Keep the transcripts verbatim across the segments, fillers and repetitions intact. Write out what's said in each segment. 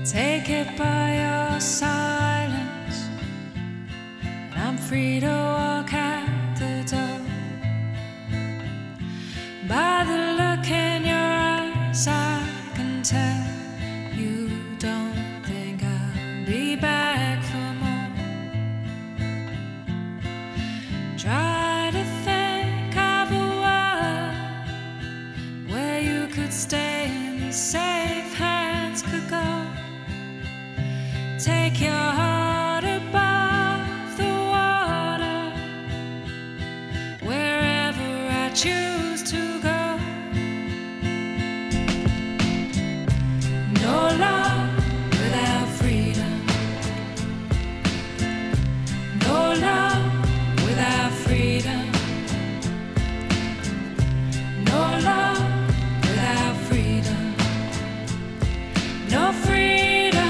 Take it by your silence, and I'm free to walk out the door. By the look in your eyes, I can tell you don't think I'll be back for more. Try to think of a world where you could stay and safe hands could go. Take your heart above the water, wherever I choose to go. No love without freedom. No love without freedom. No love without freedom. No freedom.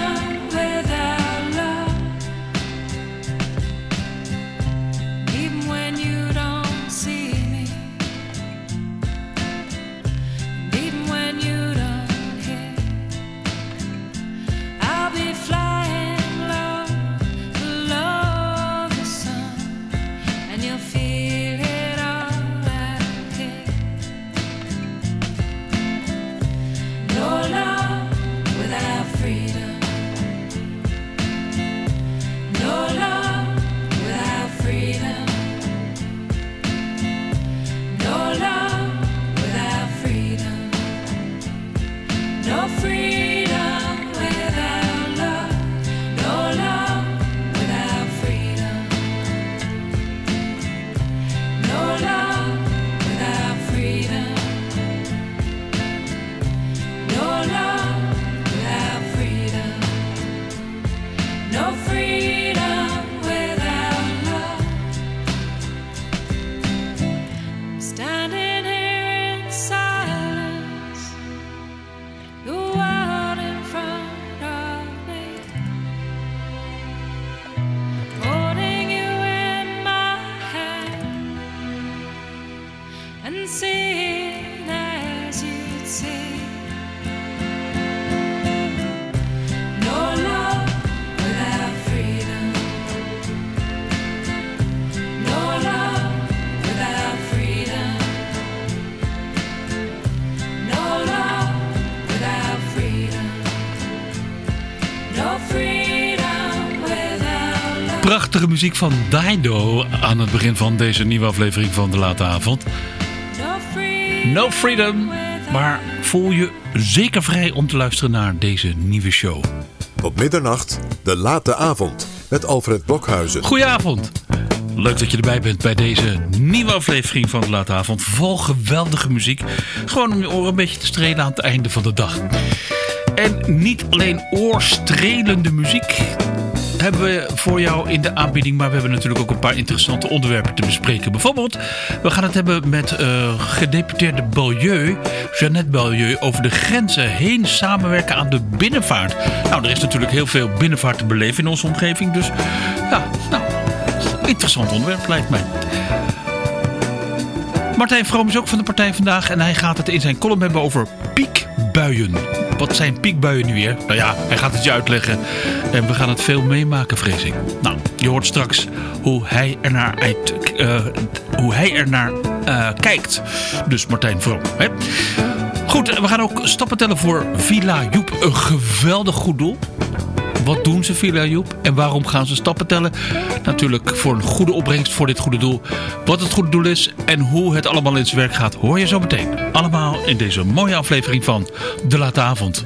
Prachtige muziek van Dido aan het begin van deze nieuwe aflevering van De Late Avond. No freedom, maar voel je zeker vrij om te luisteren naar deze nieuwe show. Tot middernacht, De Late Avond met Alfred Blokhuizen. Goedenavond. Leuk dat je erbij bent bij deze nieuwe aflevering van De Late Avond. Vol geweldige muziek. Gewoon om je oren een beetje te strelen aan het einde van de dag. En niet alleen oorstrelende muziek hebben we voor jou in de aanbieding, maar we hebben natuurlijk ook een paar interessante onderwerpen te bespreken. Bijvoorbeeld, we gaan het hebben met uh, gedeputeerde Beaulieu, Jeannette Beaulieu, over de grenzen heen samenwerken aan de binnenvaart. Nou, er is natuurlijk heel veel binnenvaart te beleven in onze omgeving, dus ja, nou, interessant onderwerp lijkt mij. Martijn Vroom is ook van de partij vandaag en hij gaat het in zijn column hebben over piekbuien. Wat zijn piekbuien nu weer? Nou ja, hij gaat het je uitleggen. En we gaan het veel meemaken, vrees ik. Nou, je hoort straks hoe hij ernaar, uit, uh, hoe hij ernaar uh, kijkt. Dus Martijn Vroom. Hè? Goed, we gaan ook stappen tellen voor Villa Joep. Een geweldig goed doel. Wat doen ze, Villa Joep? En waarom gaan ze stappen tellen? Natuurlijk voor een goede opbrengst voor dit goede doel. Wat het goede doel is en hoe het allemaal in zijn werk gaat, hoor je zo meteen. Allemaal in deze mooie aflevering van De Late Avond.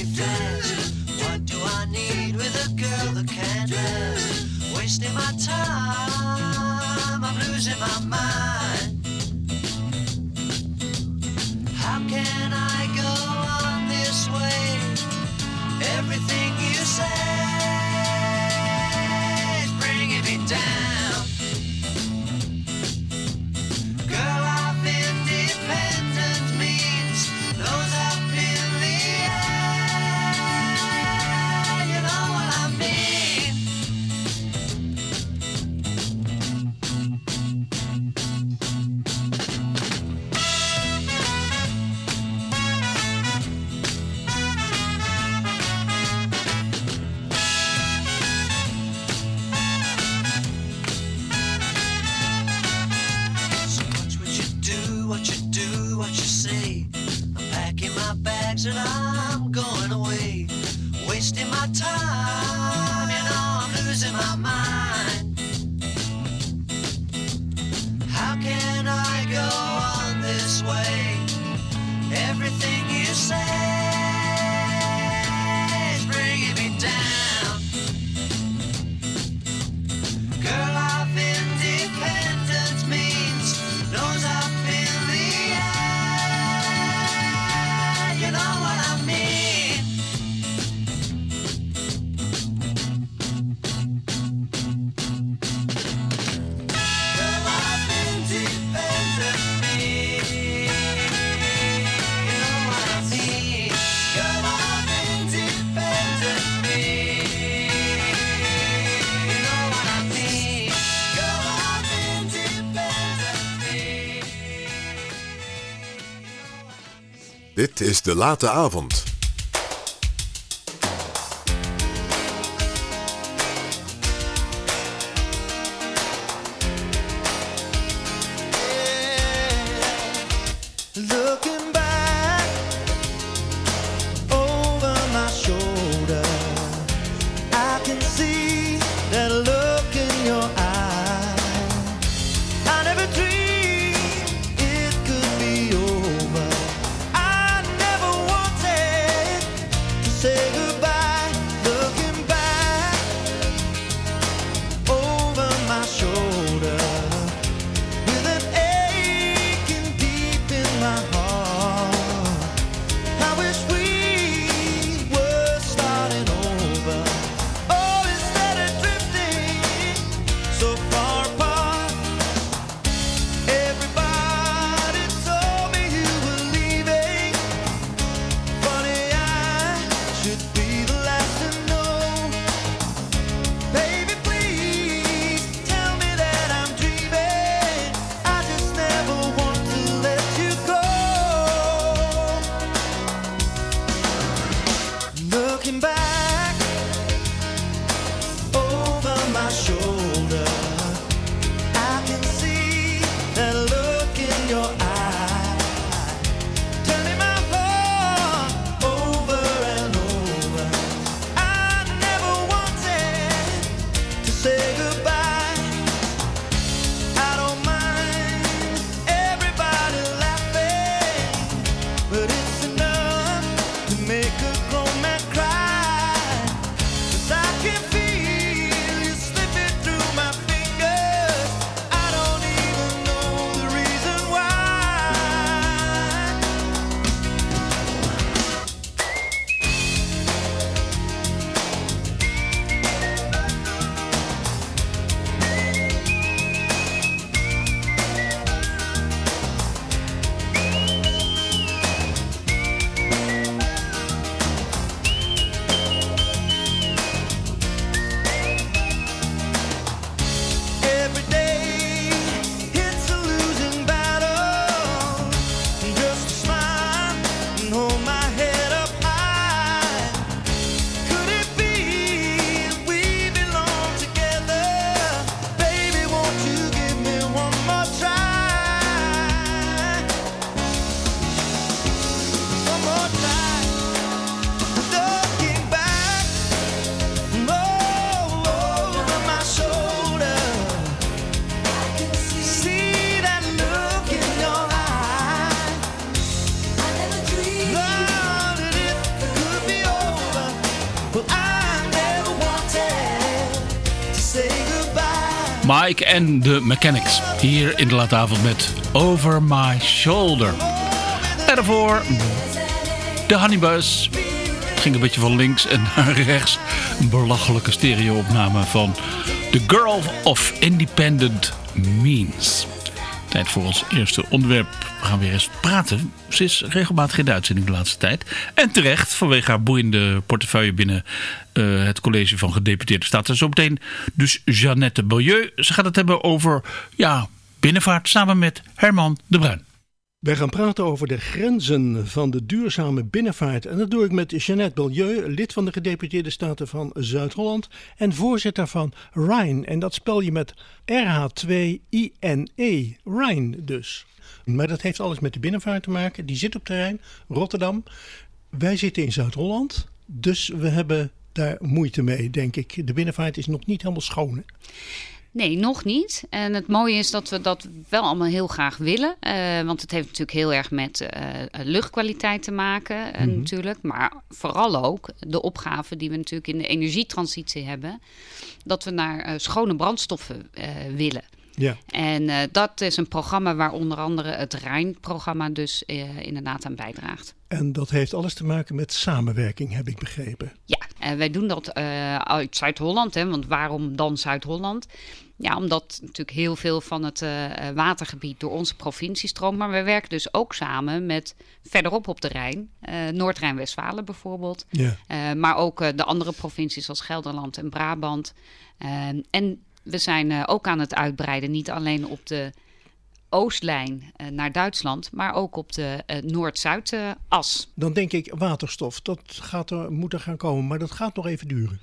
Wasting my time. said I'm going away, wasting my time, you know I'm losing my mind. How can I go on this way? Everything you say is bringing me down. Girl, life independence means nose up in the air. You know what I mean? Girl, life independence means, you know what I mean? Girl, life independence means, you know what I mean? Girl, life independence means, you know what I mean? Dit is De Late Avond. Looking back over my shoulder, I can see that look in your eye. I never dreamed it could be over. I never wanted to say goodbye. Looking back over my shoulder, with an aching deep in my heart. I wish we were starting over. Oh, instead of drifting so far apart. Everybody told me you were leaving. Funny, I should be the last to know. Baby, please tell me that I'm dreaming. I just never want to let you go. Looking back over my shoulder, I can see that look in your eye, turning my heart over and over. I never wanted to say goodbye. I don't mind everybody laughing, but it's enough to make a grown man cry. 'Cause I can feel you slipping through my fingers. I don't even know the reason why. Every day it's a losing battle. Just a smile and hold my head up high. Could it be we belong together? Baby, won't you give me one more try? One more time. Looking back oh, over my shoulder, I can see that look in your eye. I never dreamed that it could be over. Well, I never wanted to say goodbye. Mike en de Mechanics. Hier in De Late Avond met Over My Shoulder. En daarvoor de Honeybus. Het ging een beetje van links en naar rechts. Een belachelijke stereo-opname van The Girl of Independent Means. Tijd voor ons eerste onderwerp. We gaan weer eens praten. Ze is regelmatig in de uitzending de laatste tijd. En terecht, vanwege haar boeiende portefeuille binnen uh, het college van gedeputeerde staten. Zometeen dus Jeannette Beaulieu. Ze gaat het hebben over ja, binnenvaart samen met Herman de Bruin. Wij gaan praten over de grenzen van de duurzame binnenvaart. En dat doe ik met Jeannette Beaulieu, lid van de gedeputeerde staten van Zuid-Holland en voorzitter van Rhine. En dat spel je met R H twee I N E, Rhine dus. Maar dat heeft alles met de binnenvaart te maken. Die zit op terrein, Rotterdam. Wij zitten in Zuid-Holland, dus we hebben daar moeite mee, denk ik. De binnenvaart is nog niet helemaal schoon, hè? Nee, nog niet. En het mooie is dat we dat wel allemaal heel graag willen. Uh, want het heeft natuurlijk heel erg met uh, luchtkwaliteit te maken uh, Mm-hmm. natuurlijk. Maar vooral ook de opgave die we natuurlijk in de energietransitie hebben. Dat we naar uh, schone brandstoffen uh, willen. Ja. En uh, dat is een programma waar onder andere het Rijn-programma dus uh, inderdaad aan bijdraagt. En dat heeft alles te maken met samenwerking, heb ik begrepen. Ja, uh, wij doen dat uh, uit Zuid-Holland. Hè, want waarom dan Zuid-Holland? Ja, omdat natuurlijk heel veel van het uh, watergebied door onze provincie stroomt. Maar we werken dus ook samen met verderop op de Rijn. Uh, Noord-Rijn-Westfalen bijvoorbeeld. Ja. Uh, maar ook uh, de andere provincies als Gelderland en Brabant. Uh, en we zijn uh, ook aan het uitbreiden. Niet alleen op de oostlijn uh, naar Duitsland, maar ook op de uh, Noord-Zuid-as. Dan denk ik waterstof, dat gaat er, moet er gaan komen, maar dat gaat nog even duren.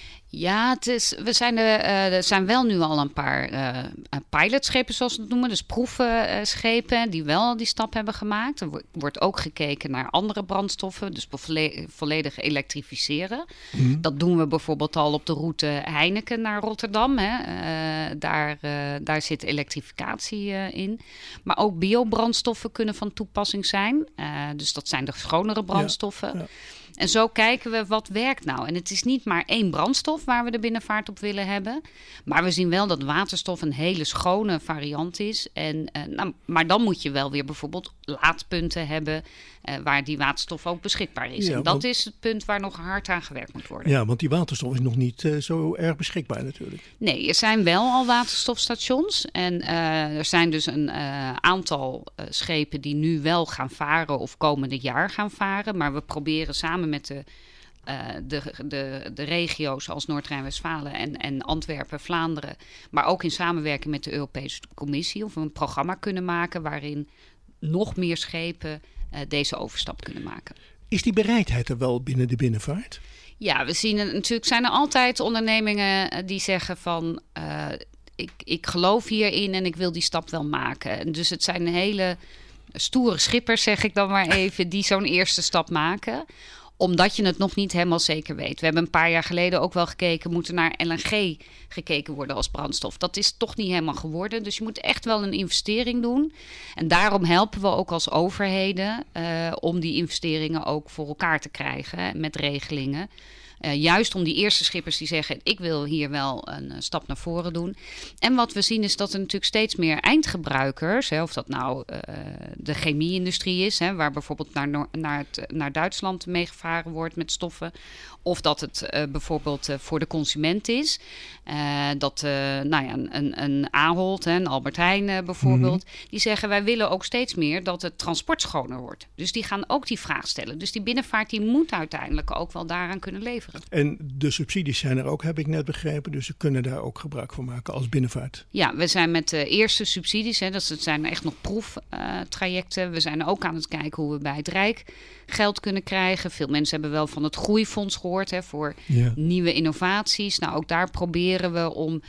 Ja, het is, we zijn er, uh, er zijn wel nu al een paar uh, pilotschepen, zoals we het noemen. Dus proefschepen die wel die stap hebben gemaakt. Er wordt ook gekeken naar andere brandstoffen, dus volle- volledig elektrificeren. Mm. Dat doen we bijvoorbeeld al op de route Heineken naar Rotterdam. Hè. Uh, daar, uh, daar zit elektrificatie uh, in. Maar ook biobrandstoffen kunnen van toepassing zijn. Uh, dus dat zijn de schonere brandstoffen. Ja, ja. En zo kijken we wat werkt nou. En het is niet maar één brandstof waar we de binnenvaart op willen hebben. Maar we zien wel dat waterstof een hele schone variant is. En, uh, nou, maar dan moet je wel weer bijvoorbeeld laadpunten hebben uh, waar die waterstof ook beschikbaar is. Ja, en dat want, is het punt waar nog hard aan gewerkt moet worden. Ja, want die waterstof is nog niet uh, zo erg beschikbaar natuurlijk. Nee, er zijn wel al waterstofstations. En uh, er zijn dus een uh, aantal uh, schepen die nu wel gaan varen of komende jaar gaan varen. Maar we proberen samen met de, uh, de, de, de regio's als Noord-Rijn-Westfalen en, en Antwerpen, Vlaanderen. Maar ook in samenwerking met de Europese Commissie. Of we een programma kunnen maken waarin nog meer schepen uh, deze overstap kunnen maken. Is die bereidheid er wel binnen de binnenvaart? Ja, we zien het, natuurlijk zijn er altijd ondernemingen die zeggen van Uh, ik, ik geloof hierin en ik wil die stap wel maken. Dus het zijn hele stoere schippers, zeg ik dan maar even, die zo'n eerste stap maken. Omdat je het nog niet helemaal zeker weet. We hebben een paar jaar geleden ook wel gekeken, moet er naar L N G gekeken worden als brandstof. Dat is toch niet helemaal geworden. Dus je moet echt wel een investering doen. En daarom helpen we ook als overheden uh, om die investeringen ook voor elkaar te krijgen met regelingen. Uh, juist om die eerste schippers die zeggen, ik wil hier wel een uh, stap naar voren doen. En wat we zien is dat er natuurlijk steeds meer eindgebruikers, hè, of dat nou uh, de chemie-industrie is, hè, waar bijvoorbeeld naar, Noor- naar, het, naar Duitsland meegevaren wordt met stoffen. Of dat het uh, bijvoorbeeld uh, voor de consument is. Uh, dat uh, nou ja, een, een Ahold, hè, een Albert Heijn uh, bijvoorbeeld, mm-hmm. die zeggen wij willen ook steeds meer dat het transport schoner wordt. Dus die gaan ook die vraag stellen. Dus die binnenvaart die moet uiteindelijk ook wel daaraan kunnen leveren. En de subsidies zijn er ook, heb ik net begrepen. Dus ze kunnen daar ook gebruik van maken als binnenvaart. Ja, we zijn met de eerste subsidies. Hè, dat zijn echt nog proeftrajecten. Uh, we zijn ook aan het kijken hoe we bij het Rijk geld kunnen krijgen. Veel mensen hebben wel van het Groeifonds gehoord, hè, voor ja. nieuwe innovaties. Nou, ook daar proberen we om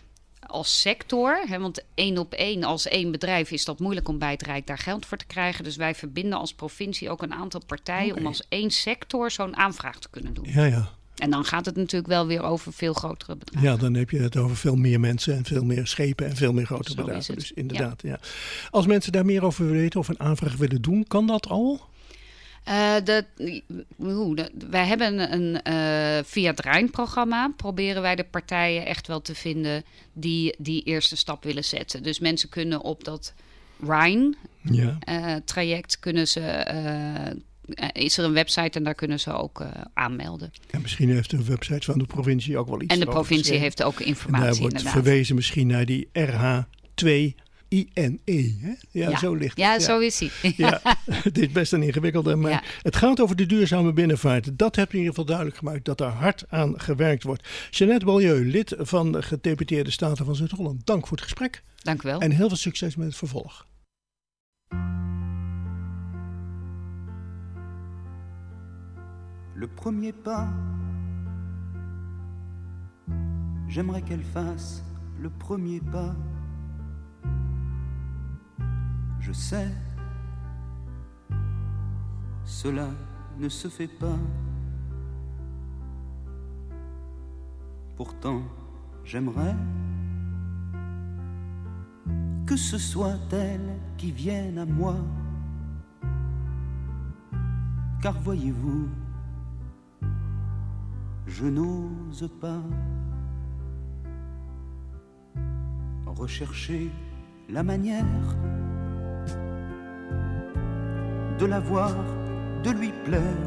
als sector, hè, want één op één als één bedrijf is dat moeilijk om bij het Rijk daar geld voor te krijgen. Dus wij verbinden als provincie ook een aantal partijen okay. om als één sector zo'n aanvraag te kunnen doen. Ja, ja. En dan gaat het natuurlijk wel weer over veel grotere bedragen. Ja, dan heb je het over veel meer mensen en veel meer schepen en veel meer grotere Zo bedragen. Dus inderdaad, ja. ja. Als mensen daar meer over willen weten of een aanvraag willen doen, kan dat al? Uh, de, hoe, de, wij hebben een uh, via het Rijn-programma proberen wij de partijen echt wel te vinden die die eerste stap willen zetten. Dus mensen kunnen op dat Rijn-traject ja. uh, kunnen ze uh, is er een website en daar kunnen ze ook uh, aanmelden. En misschien heeft de website van de provincie ook wel iets. En de provincie heeft ook informatie. En daar wordt inderdaad. verwezen misschien naar die R H twee I N E. Hè? Ja, ja, zo ligt het. Ja, ja. zo is hij. Ja, het is best een ingewikkelde, maar ja. het gaat over de duurzame binnenvaart. Dat hebt u in ieder geval duidelijk gemaakt, dat er hard aan gewerkt wordt. Jeanette Beaulieu, lid van de Gedeputeerde Staten van Zuid-Holland. Dank voor het gesprek. Dank u wel. En heel veel succes met het vervolg. Le premier pas, j'aimerais qu'elle fasse le premier pas. Je sais, cela ne se fait pas. Pourtant, j'aimerais que ce soit elle qui vienne à moi. Car voyez-vous, je n'ose pas rechercher la manière de la voir, de lui plaire,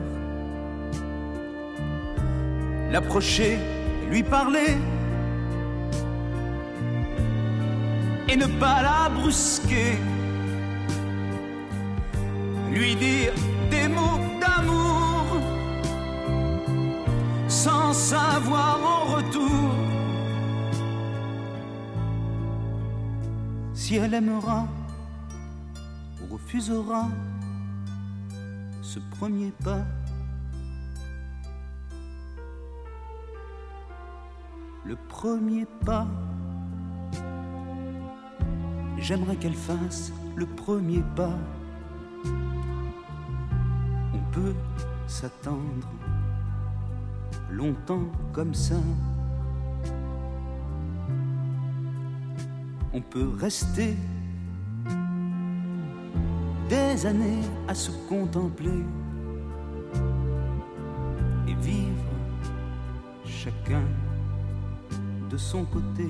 l'approcher, lui parler et ne pas la brusquer, lui dire des mots d'amour sans savoir en retour si elle aimera ou refusera ce premier pas. Le premier pas, j'aimerais qu'elle fasse le premier pas. On peut s'attendre longtemps comme ça. On peut rester des années à se contempler et vivre chacun de son côté.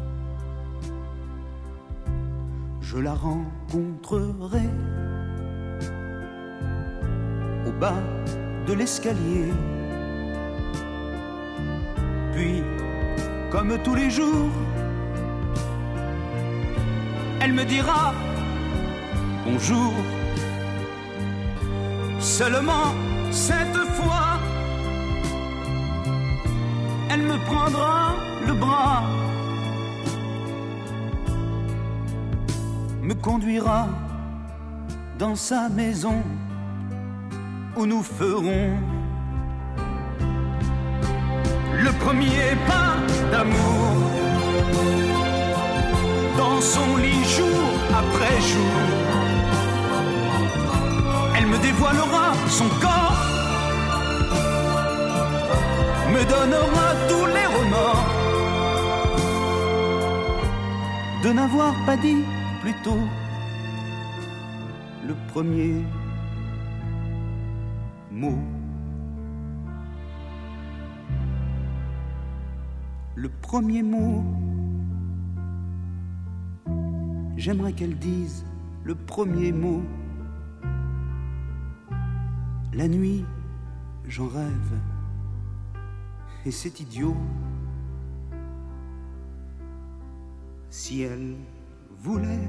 Je la rencontrerai au bas de l'escalier. Puis, comme tous les jours, elle me dira bonjour. Seulement cette fois, elle me prendra le bras, me conduira dans sa maison où nous ferons le premier pas d'amour dans son lit jour après jour. Elle me dévoilera son corps, me donnera tous les remords de n'avoir pas dit plus tôt le premier mot. Le premier mot, j'aimerais qu'elle dise le premier mot. La nuit, j'en rêve, et c'est idiot. Si elle voulait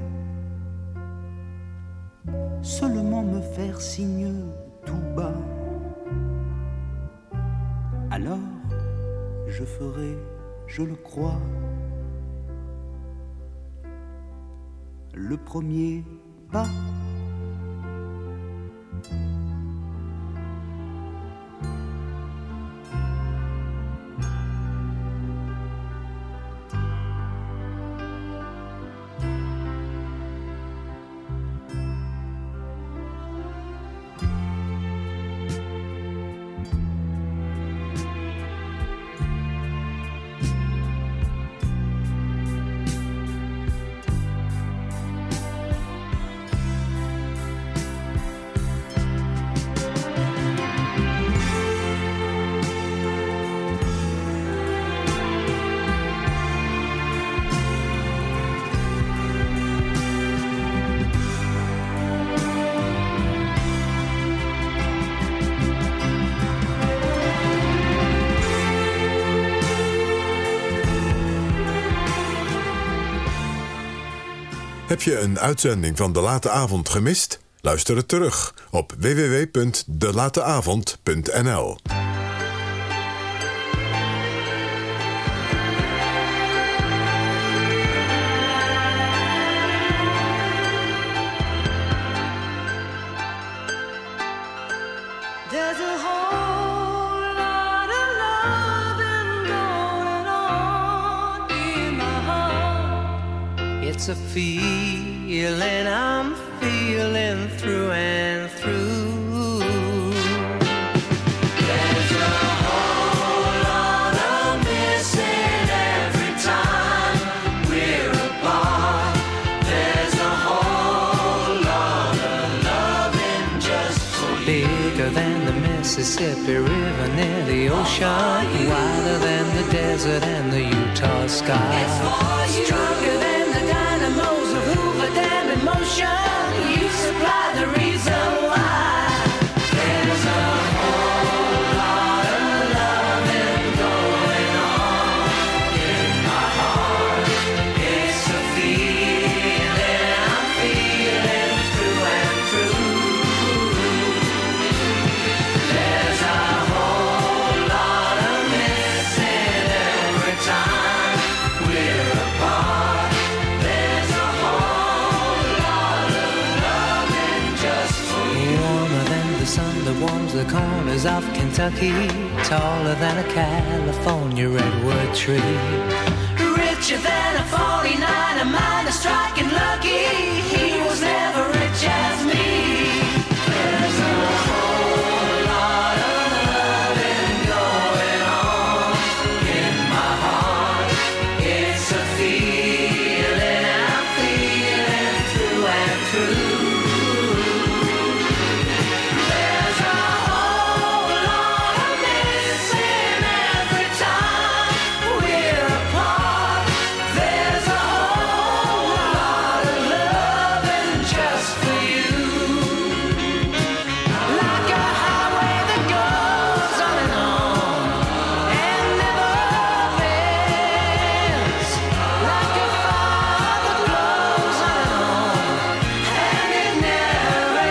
seulement me faire signe tout bas, alors je ferai, je le crois, le premier pas. Heb je een uitzending van De Late Avond gemist? Luister het terug op w w w punt de late avond punt n l. There's a whole lot of loving going on in my heart. It's a feeling I'm feeling through and through. than the Mississippi River near the ocean, wider than the desert and the Utah sky. It's for you. Stronger than the dynamos of Hoover Dam in motion. You supply the reason why. There's a whole lot of loving going on in my heart. It's a feeling I'm feeling through and through. There's a whole lot of missing every time we're apart. There's a whole lot of loving just for you. Warmer than the sun that warms the corners of Kentucky, taller than a California redwood tree. Richer than a forty-nine, a minor striking lucky. He was never rich as me. There's a whole lot of loving going on in my heart. It's a feeling I'm feeling through and through. There's a whole lot of missing every time we're apart. There's a whole lot of loving just for you. Like a highway that goes on and on and never ends. Like a fire that glows on and on and it never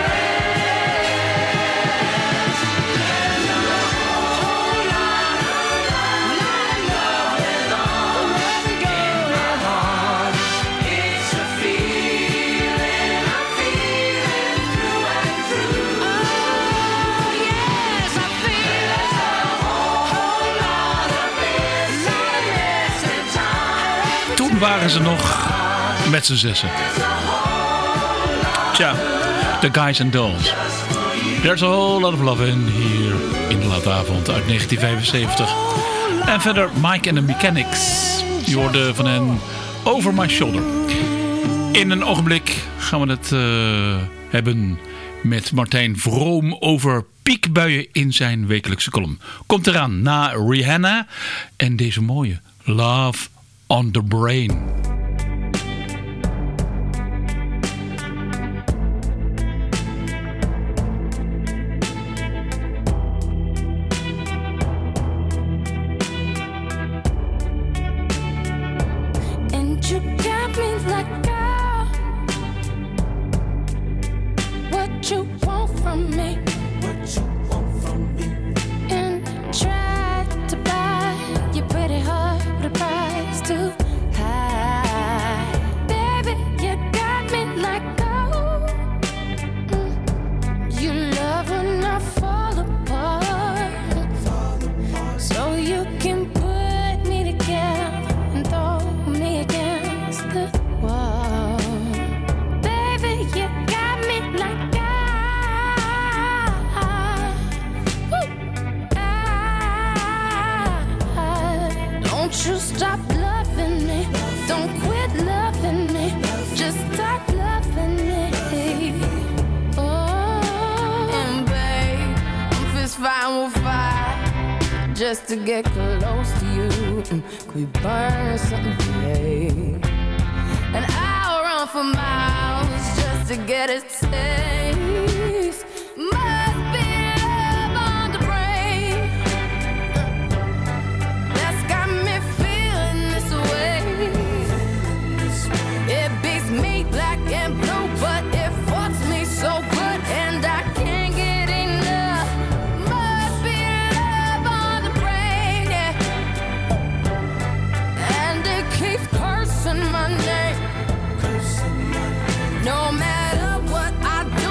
ends. There's a whole lot of loving going on in my heart. It's a feeling I'm feeling through and through. Oh yes, I feel it. There's a whole lot of missing time. Toen waren ze nog met z'n zessen. Tja, The Guys and Dolls. There's a whole lot of love in hier in de late avond uit negentien vijfenzeventig. En verder Mike and the Mechanics. Je hoorde van hen Over My Shoulder. In een ogenblik gaan we het eh, hebben met Martijn Vroom over piekbuien in zijn wekelijkse column. Komt eraan na Rihanna en deze mooie Love on the Brain. And you got me like, oh, what you want from me? What you want from me? And try to buy your pretty heart with a price too high. Baby, you got me like, oh, mm, you love when I fall apart, so you can put me together and throw me against the wall. Baby, you got me like I, woo, I, don't you stop loving me, don't quit loving me, just stop loving me. Oh, and babe, I'm fist fighting with fire just to get close to you. Mm, could we burn something today? And I'll run for miles just to get a taste. Must be love on the brain that's got me feeling this way. It beats me black and blue, but it fucks me so good, and I can't get enough. Must be love on the brain, yeah. And it keeps cursing my name. No matter what I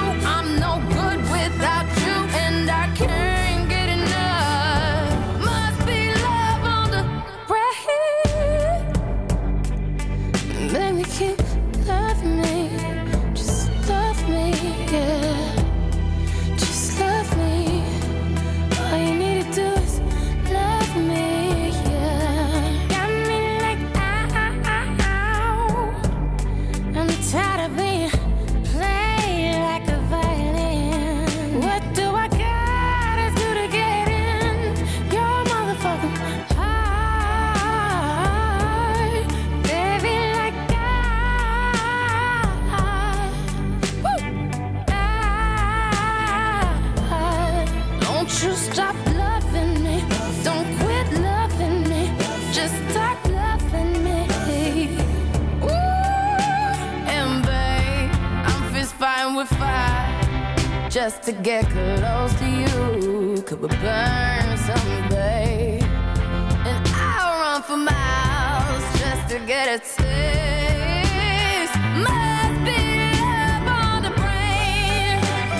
you stop loving me? Don't quit loving me. Just stop loving me. Ooh, and babe, I'm fist fighting with fire just to get close to you. Could we burn someday? And I'll run for miles just to get a taste. Must be love on the brain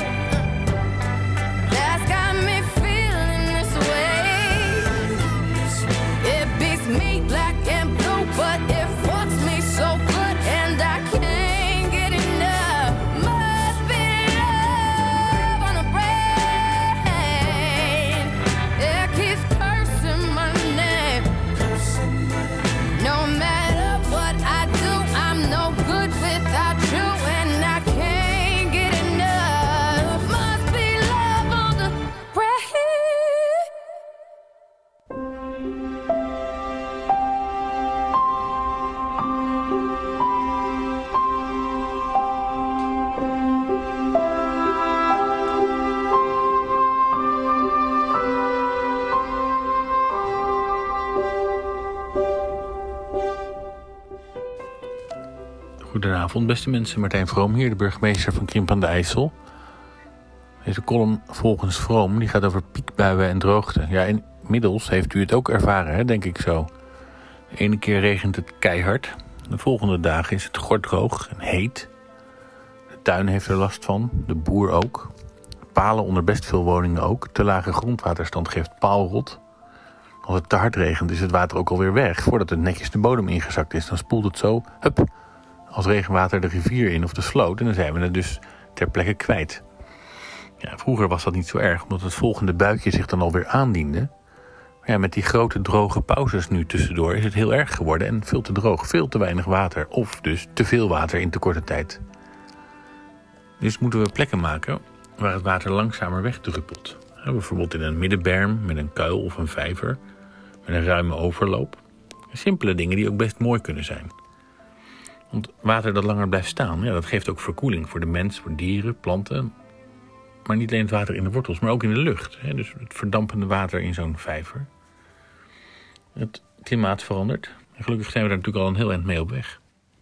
that's got me feeling this way. It beats me black and blue, but it fucks me so good, and I can't get enough. Must be love on the brain. It keeps cursing my name. No matter what I do, I'm no good without you, and I can't get enough. Must be love on the brain. Goedenavond, beste mensen. Martijn Vroom hier, de burgemeester van Krimpen aan de IJssel. Deze column volgens Vroom die gaat over piekbuien en droogte. Ja, inmiddels heeft u het ook ervaren, hè, denk ik zo. De ene keer regent het keihard. De volgende dagen is het gordroog en heet. De tuin heeft er last van, de boer ook. Palen onder best veel woningen ook. Te lage grondwaterstand geeft paalrot. Als het te hard regent is het water ook alweer weg. Voordat het netjes de bodem ingezakt is, dan spoelt het zo, hup, als regenwater de rivier in of de sloot. En dan zijn we het dus ter plekke kwijt. Ja, vroeger was dat niet zo erg, omdat het volgende buitje zich dan alweer aandiende. Maar ja, met die grote droge pauzes nu tussendoor is het heel erg geworden. En veel te droog, veel te weinig water. Of dus te veel water in te korte tijd. Dus moeten we plekken maken waar het water langzamer wegdruppelt. Ja, bijvoorbeeld in een middenberm met een kuil of een vijver. Met een ruime overloop. Simpele dingen die ook best mooi kunnen zijn. Want water dat langer blijft staan, ja, dat geeft ook verkoeling voor de mens, voor dieren, planten. Maar niet alleen het water in de wortels, maar ook in de lucht. Hè? Dus het verdampende water in zo'n vijver. Het klimaat verandert. En gelukkig zijn we daar natuurlijk al een heel eind mee op weg.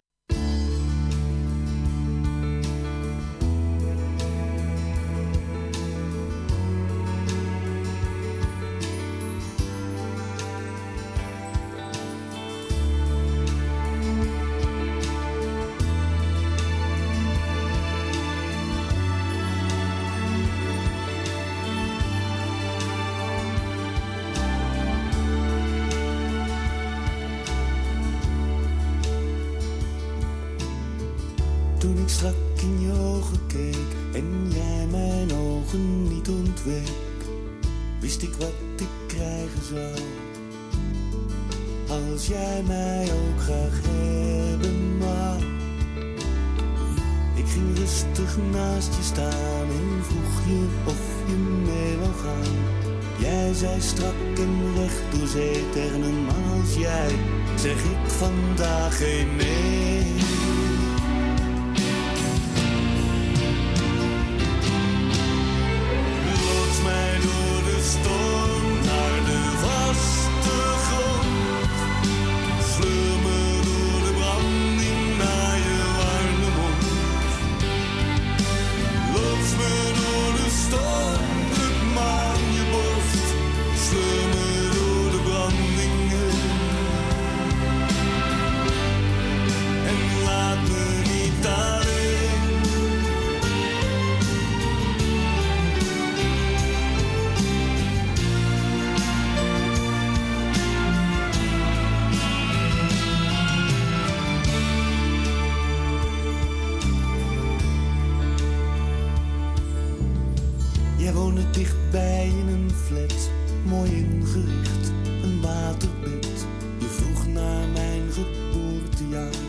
Toen ik strak in je ogen keek en jij mijn ogen niet ontweek, wist ik wat ik krijgen zou. Als jij mij ook graag hebben wou. Ik ging rustig naast je staan en vroeg je of je mee wou gaan. Jij zei strak en recht door zee tegen een man als jij, zeg ik vandaag geen nee. Storm naar de vaste grond. Sleur me door de branding naar je warme mond. Lots me door de storm, druk me aan je borst. Sleur me door de brandingen. En laat me niet alleen. Jij woonde dichtbij in een flat, mooi ingericht, een waterbed. Je vroeg naar mijn geboortejaar.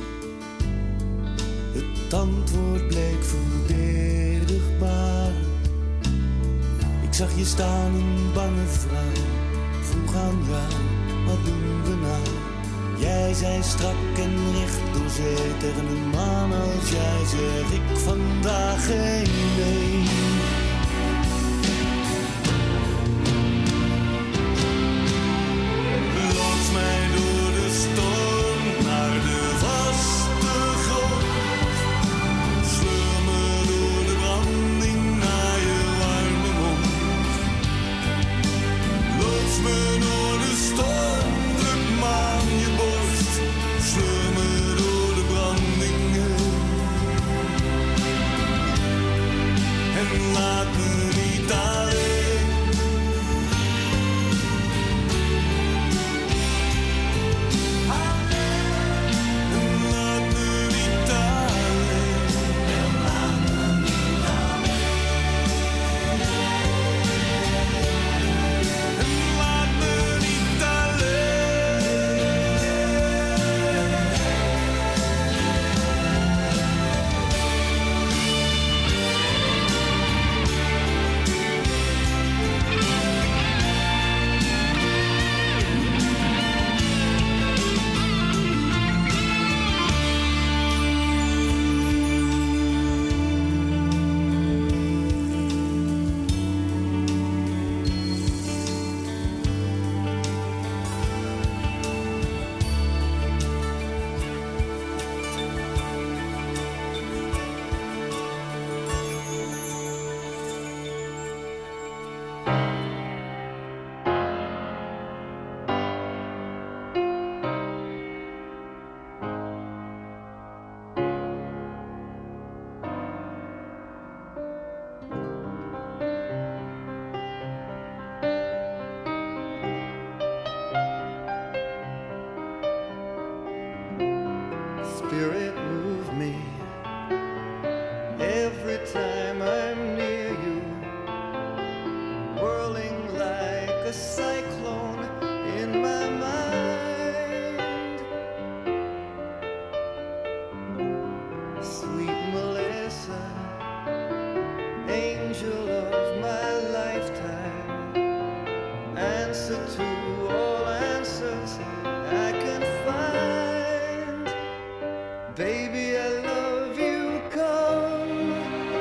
Het antwoord bleek verdedigbaar. Ik zag je staan, een bange vrouw. Vroeg aan jou, wat doen we nou? Jij zei strak en recht door zee tegen een man als jij, zeg ik vandaag geen nee. laat me niet alleen. En laat me niet alleen. En laat me niet alleen. En laat me niet alleen. Spirit, move me every time I'm near you, whirling like a cyclone in my mind. Sweet Melissa, angel of my lifetime, answer to all answers I can find. Baby, I love you. Come,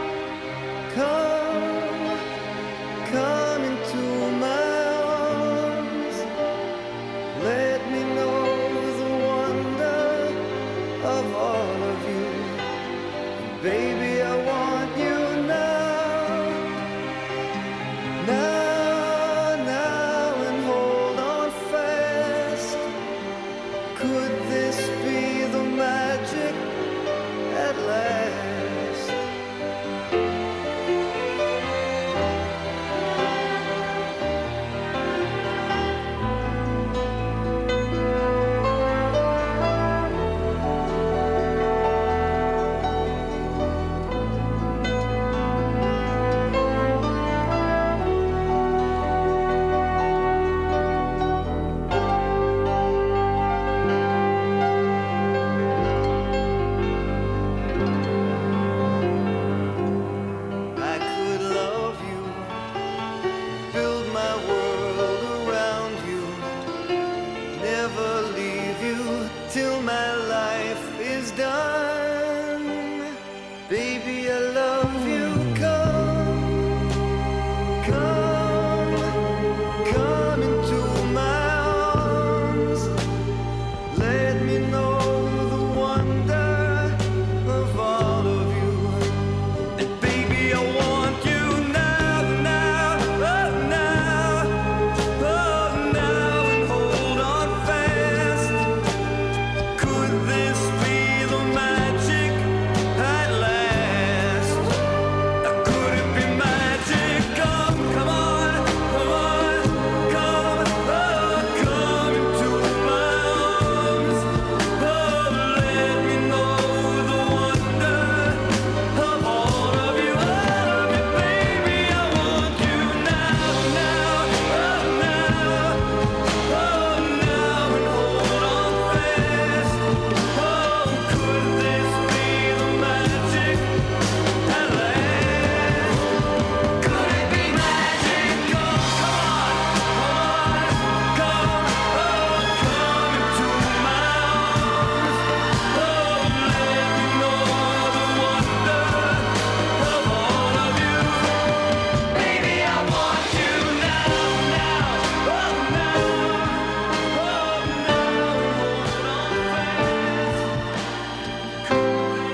come, come into my arms. Let me know the wonder of all of you. Baby, I want you now, now, now, and hold on fast. Could this be the magic at last? I could love you, build my world around you, never leave you till my life is done. Baby, I love you. Come, come, come into my arms. Let me know the wonder of all of you. And baby, I want you now, now, oh now, oh now, and hold on fast. Could this be the magic at last? Could it be magic? Come, come on, come on, come, oh, come into my arms. Oh, let me know the wonder of all of you, all of you, baby. I want you now, now, oh now, oh now, and hold on fast. Oh, could this be the magic at last? Could it be magic? Oh, come on, come on, come, oh, come into my arms. Oh, let me know the wonder of all of you. Baby, I want you now, now, oh now, oh now, hold on fast. Could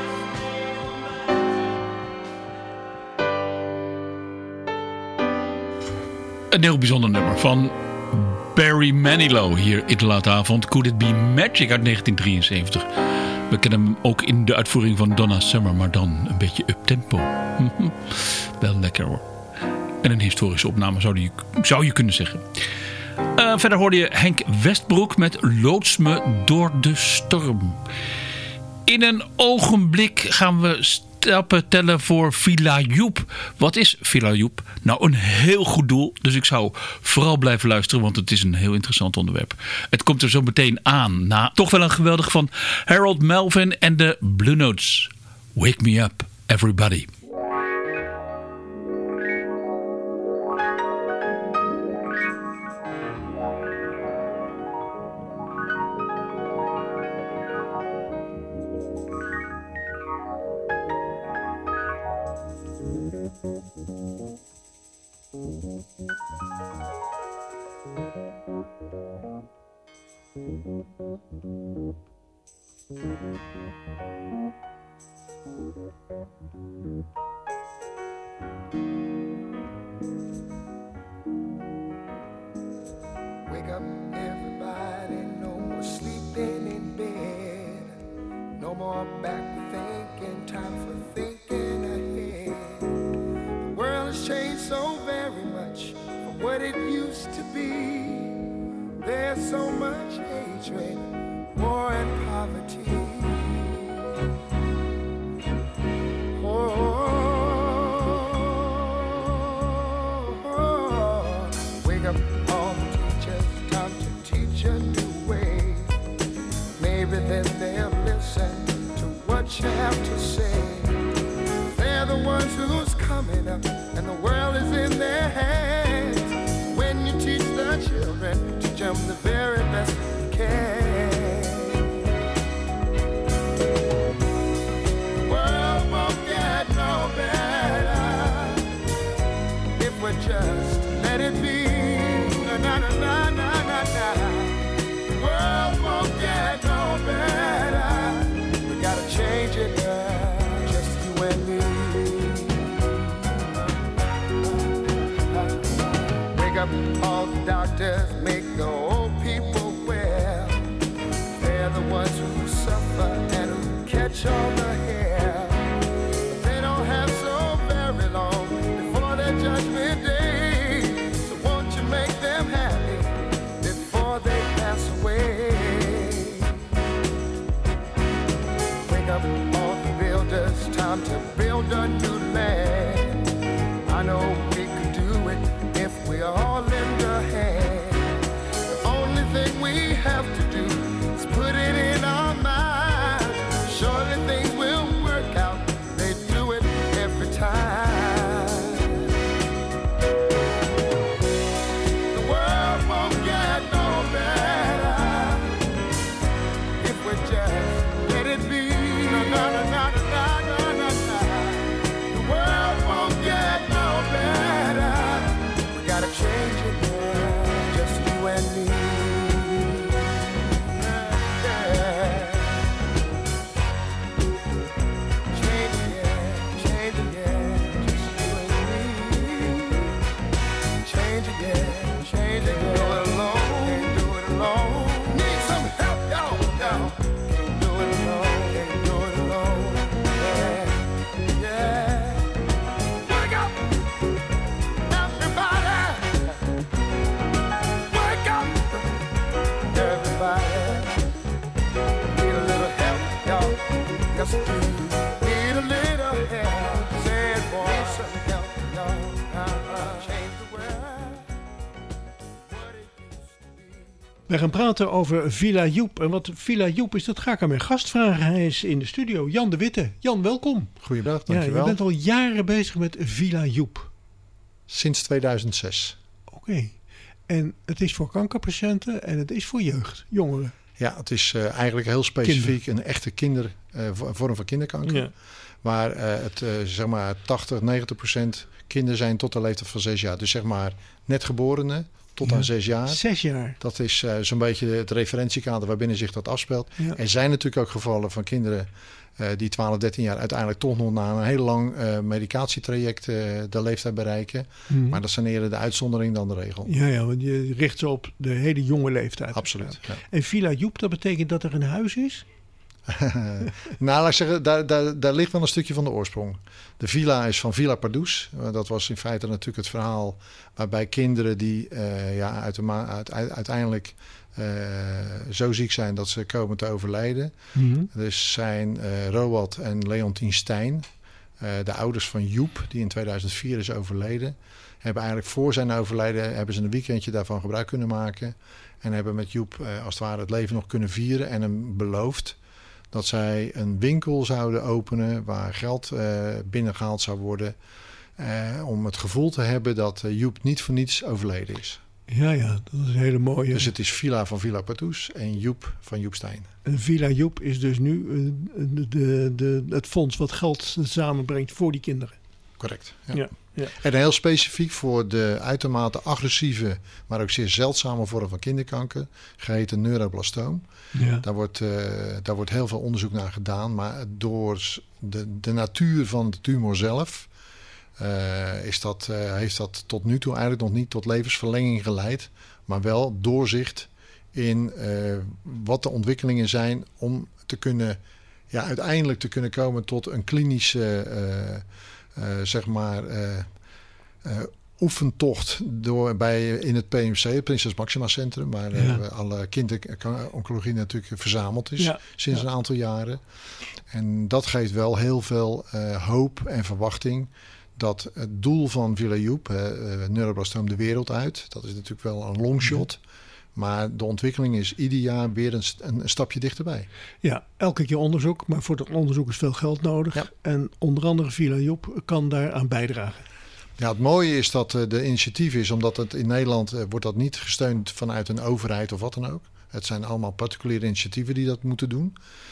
Een heel bijzonder nummer van Barry Manilow hier in de late avond. Could It Be Magic uit negentien drieënzeventig. We kennen hem ook in de uitvoering van Donna Summer, maar dan een beetje uptempo. Wel lekker hoor. En een historische opname zou je, zou je kunnen zeggen. Uh, verder hoorde je Henk Westbroek met Loods me door de storm. In een ogenblik gaan we stappen tellen voor Villa Joep. Wat is Villa Joep? Nou, een heel goed doel. Dus ik zou vooral blijven luisteren, want het is een heel interessant onderwerp. Het komt er zo meteen aan. Na toch wel een geweldig van Harold Melvin en de Blue Notes. Wake me up, everybody. Wake up, everybody, no more sleeping in bed. No more back thinking, time for thinking ahead. The world has changed so very much from what it used to be. There's so much hatred, war and poverty. Oh, oh, oh. Wake up all the teachers, time to teach a new way. Maybe then they'll listen to what you have to say. They're the ones who's coming up, and the world is in their hands. When you teach the children, teach them the very best you can. The world won't get no better if we just let it be. Na na na na na na na. The world won't get no better. We gotta change it, girl. Just you and me. Wake up all the doctors, make the old people well. They're the ones who suffer and who catch all the hair. They don't have so very long before their judgment day. So won't you make them happy before they pass away? Wake up all the builders, time to build a new land. I know we could do it if we all lend a hand. The only thing we have to do is put it in our mind. Surely things will work out. They do it every time. The world won't get no better if we just let it be. No, no, no, no, no, no, no, no. The world won't get no better. We gotta change it, girl. Just you and me. Yeah. Change it, yeah. Change it, yeah. Just you and me. Change it, yeah. Change it, do it alone. Can't do it alone. Need some help, y'all. y'all. Can't do it alone. Can't do it alone. Yeah, yeah. Wake up, everybody. Wake up, everybody. Need a little help, y'all. Yes, we do. Need a little help. Say it, boy. Need some help, y'all. Uh-uh. Change the world. What it used to be. We gaan praten over Villa Joep. En wat Villa Joep is, dat ga ik aan mijn gast vragen. Hij is in de studio, Jan de Witte. Jan, welkom. Goeiedag, Ja, dankjewel. je bent al jaren bezig met Villa Joep. Sinds tweeduizend zes. Oké. En het is voor kankerpatiënten en het is voor jeugd, jongeren. Ja, het is uh, eigenlijk heel specifiek een echte kinder, uh, vorm van kinderkanker. Ja. Waar uh, het uh, zeg maar tachtig, negentig procent kinderen zijn tot de leeftijd van zes jaar. Dus zeg maar net geborenen tot Ja. aan zes jaar. Zes jaar. Dat is uh, zo'n beetje het referentiekader waarbinnen zich dat afspeelt. Ja. Er zijn natuurlijk ook gevallen van kinderen uh, die twaalf, dertien jaar uiteindelijk toch nog na een heel lang uh, medicatietraject uh, de leeftijd bereiken. Mhm. Maar dat zijn eerder de uitzondering dan de regel. Ja, ja, want je richt ze op de hele jonge leeftijd. Absoluut. Ja. En Villa Joep, dat betekent dat er een huis is? nou, laat ik zeggen, daar, daar, daar ligt wel een stukje van de oorsprong. De villa is van Villa Pardoes. Dat was in feite natuurlijk het verhaal waarbij kinderen die uh, ja, uit de ma- uit, uit, uiteindelijk uh, zo ziek zijn dat ze komen te overlijden. Mm-hmm. Dus zijn uh, Roald en Leontien Stein, uh, de ouders van Joep, die in tweeduizend vier is overleden, hebben eigenlijk voor zijn overlijden hebben ze een weekendje daarvan gebruik kunnen maken. En hebben met Joep uh, als het ware het leven nog kunnen vieren en hem beloofd dat zij een winkel zouden openen waar geld uh, binnengehaald zou worden. Uh, om het gevoel te hebben dat uh, Joep niet voor niets overleden is. Ja, ja, dat is een hele mooie. Dus het is Villa van Villa Pardoes en Joep van Joep Stein. En Villa Joep is dus nu uh, de, de, de, het fonds wat geld samenbrengt voor die kinderen. Correct, ja. ja. Ja. En heel specifiek voor de uitermate agressieve, maar ook zeer zeldzame vorm van kinderkanker, geheten neuroblastoom. Ja. Daar, wordt, uh, daar wordt heel veel onderzoek naar gedaan, maar door de, de natuur van de tumor zelf uh, is dat, uh, heeft dat tot nu toe eigenlijk nog niet tot levensverlenging geleid, maar wel doorzicht in uh, wat de ontwikkelingen zijn om te kunnen, ja, uiteindelijk te kunnen komen tot een klinische uh, Uh, zeg maar uh, uh, oefentocht door bij in het P M C, het Prinses Maxima Centrum, waar ja. uh, alle kinderoncologie natuurlijk verzameld is ja. sinds ja. een aantal jaren. En dat geeft wel heel veel uh, hoop en verwachting dat het doel van Villa Joep, uh, neuroblastoom de wereld uit, dat is natuurlijk wel een longshot. Ja. Maar de ontwikkeling is ieder jaar weer een, een, een stapje dichterbij. Ja, elke keer onderzoek. Maar voor dat onderzoek is veel geld nodig. Ja. En onder andere Villa Joep kan daaraan bijdragen. Ja, het mooie is dat uh, de initiatief is, omdat het in Nederland uh, wordt dat niet gesteund vanuit een overheid of wat dan ook. Het zijn allemaal particuliere initiatieven die dat moeten doen.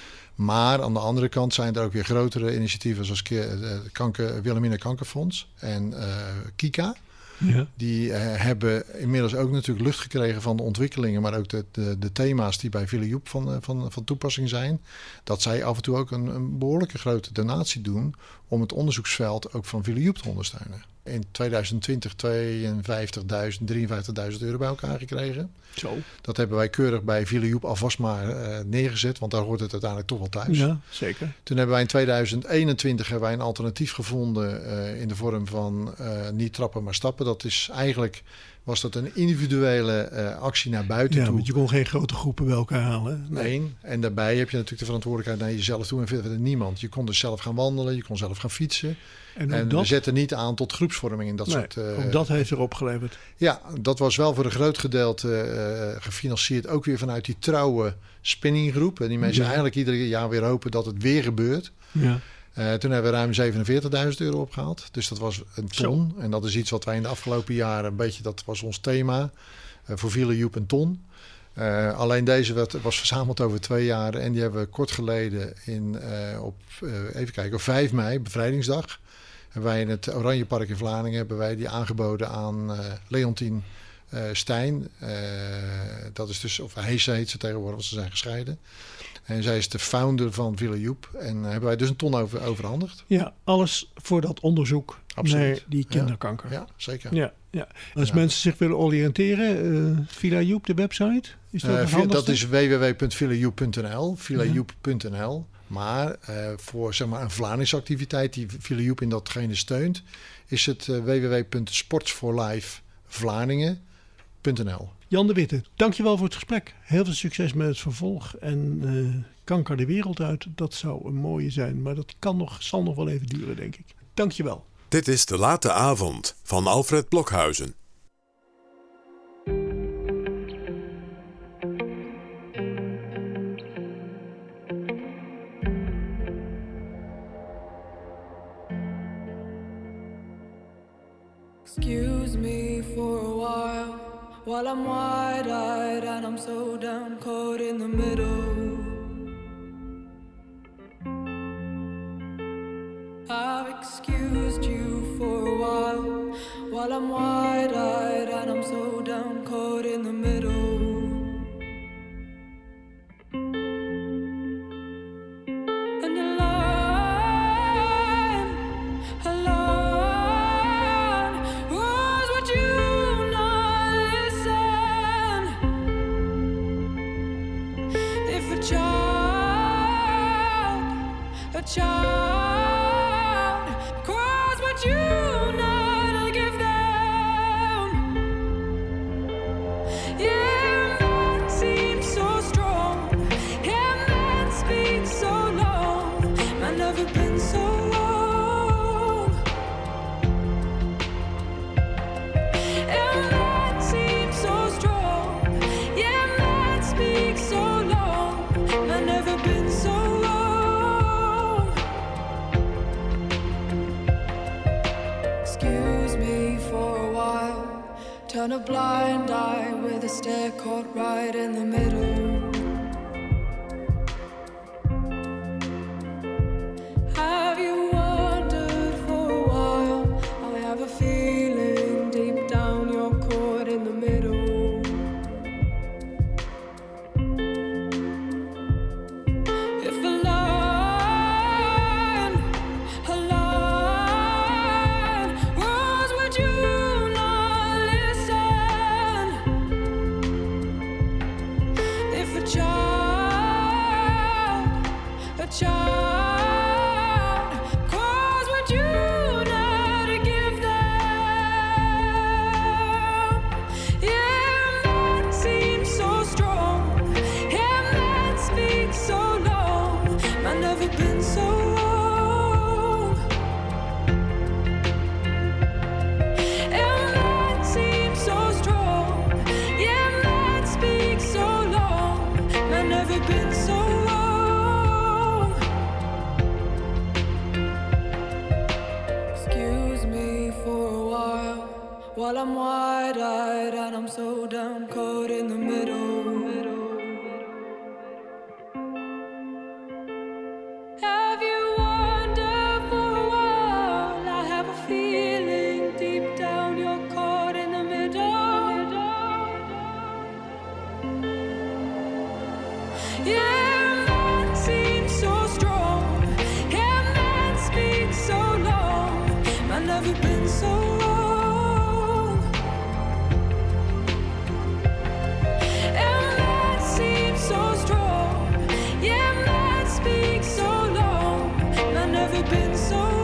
Maar aan de andere kant zijn er ook weer grotere initiatieven zoals uh, kanker, Wilhelmina Kankerfonds en uh, Kika. Ja. Die uh, hebben inmiddels ook natuurlijk lucht gekregen van de ontwikkelingen, maar ook de, de, de thema's die bij Villa Joep van, van, van toepassing zijn. Dat zij af en toe ook een, een behoorlijke grote donatie doen om het onderzoeksveld ook van Villa Joep te ondersteunen. In tweeduizend twintig tweeënvijftigduizend, drieënvijftigduizend euro bij elkaar gekregen. Zo. Dat hebben wij keurig bij Villa Joep alvast maar uh, neergezet, want daar hoort het uiteindelijk toch wel thuis. Ja, zeker. Toen hebben wij in tweeduizend eenentwintig hebben wij een alternatief gevonden uh, in de vorm van uh, niet trappen maar stappen. Dat is eigenlijk, was dat een individuele uh, actie naar buiten ja, toe. Want je kon geen grote groepen bij elkaar halen. Nee. nee. En daarbij heb je natuurlijk de verantwoordelijkheid naar jezelf toe en verder niemand. Je kon dus zelf gaan wandelen, je kon zelf gaan fietsen. En, en dat, we zetten niet aan tot groepsvorming in dat nee, soort... Uh, ook dat heeft erop geleverd. Ja, dat was wel voor een groot gedeelte uh, gefinancierd. Ook weer vanuit die trouwe spinninggroep. En die mensen ja. eigenlijk ieder jaar weer hopen dat het weer gebeurt. Ja. Uh, toen hebben we ruim zevenenveertigduizend euro opgehaald. Dus dat was een ton. Zo. En dat is iets wat wij in de afgelopen jaren een beetje... Dat was ons thema. Uh, voor Villa Joep een ton. Uh, alleen deze werd, was verzameld over twee jaar. En die hebben we kort geleden in, uh, op, uh, even kijken, op vijf mei, bevrijdingsdag... hebben wij in het Oranjepark in Vlaardingen hebben wij die aangeboden aan uh, Leontien uh, Stein. Uh, dat is dus, of Heese heet ze tegenwoordig, want ze zijn gescheiden. En zij is de founder van Villa Joep. En uh, hebben wij dus een ton over, overhandigd. Ja, alles voor dat onderzoek Absoluut. Naar die kinderkanker. Ja, ja zeker. Ja, ja. Als ja. mensen zich willen oriënteren, uh, Villa Joep, de website? Is dat, uh, v- dat is w w w punt villajoep punt n l, villajoep punt n l. Maar uh, voor zeg maar, een Vlaamse activiteit die Villa Joep in datgene steunt, is het uh, w w w punt sports for life vlaardingen punt n l. Jan de Witte, dankjewel voor het gesprek. Heel veel succes met het vervolg. En uh, kanker de wereld uit, dat zou een mooie zijn. Maar dat kan nog, zal nog wel even duren, denk ik. Dankjewel. Dit is De Late Avond van Alfred Blokhuizen. Excuse me for a while, while I'm wide-eyed and I'm so down caught in the middle. I've excused you for a while, while I'm wide-eyed and I'm so down caught in the middle. And alone, alone, was would you not listen? If a child Excuse me for a while. Turn a blind eye with a stare caught right in the middle. Have you wondered for a while? I have a feeling deep down you're caught in the middle. If a line, a line was, would you not listen? If a child, a child been so long, and that seems so strong. Yeah, that speaks so long. I've never been so long. Excuse me for a while, while I'm wide-eyed and I'm so down caught in the middle. Have you wondered for a while? I have a feeling deep down you're caught in the middle. Yeah, that seems so strong. Yeah, that speaks so long. I've never been so long. And that seems so strong. Yeah, that speaks so long. I've never been so long.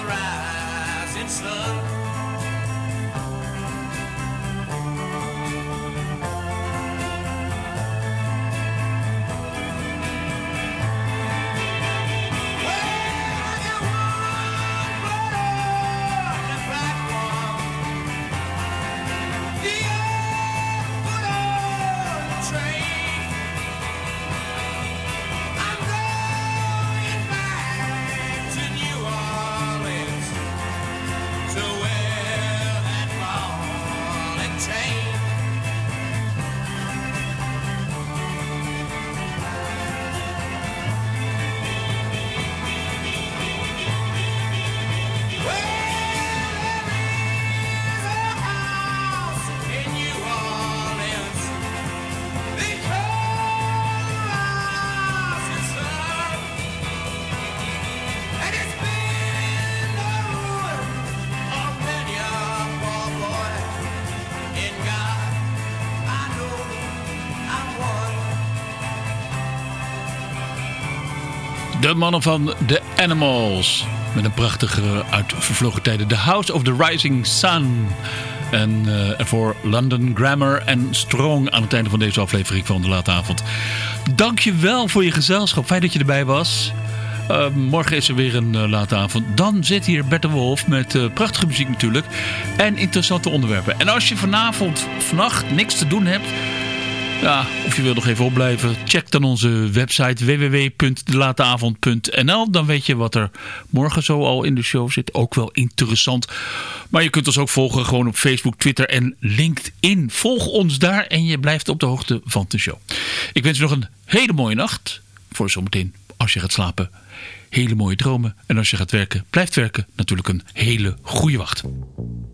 rising sun. De mannen van The Animals. Met een prachtige uit vervlogen tijden. The House of the Rising Sun. En uh, voor London Grammar en Strong aan het einde van deze aflevering van De Late Avond. Dank je wel voor je gezelschap. Fijn dat je erbij was. Uh, morgen is er weer een uh, late avond. Dan zit hier Bert de Wolf met uh, prachtige muziek natuurlijk. En interessante onderwerpen. En als je vanavond, vannacht niks te doen hebt... Ja, of je wilt nog even opblijven, check dan onze website w w w punt de late avond punt n l. Dan weet je wat er morgen zo al in de show zit. Ook wel interessant. Maar je kunt ons ook volgen gewoon op Facebook, Twitter en LinkedIn. Volg ons daar en je blijft op de hoogte van de show. Ik wens je nog een hele mooie nacht. Voor zometeen, als je gaat slapen, hele mooie dromen. En als je gaat werken, blijft werken, natuurlijk een hele goede wacht.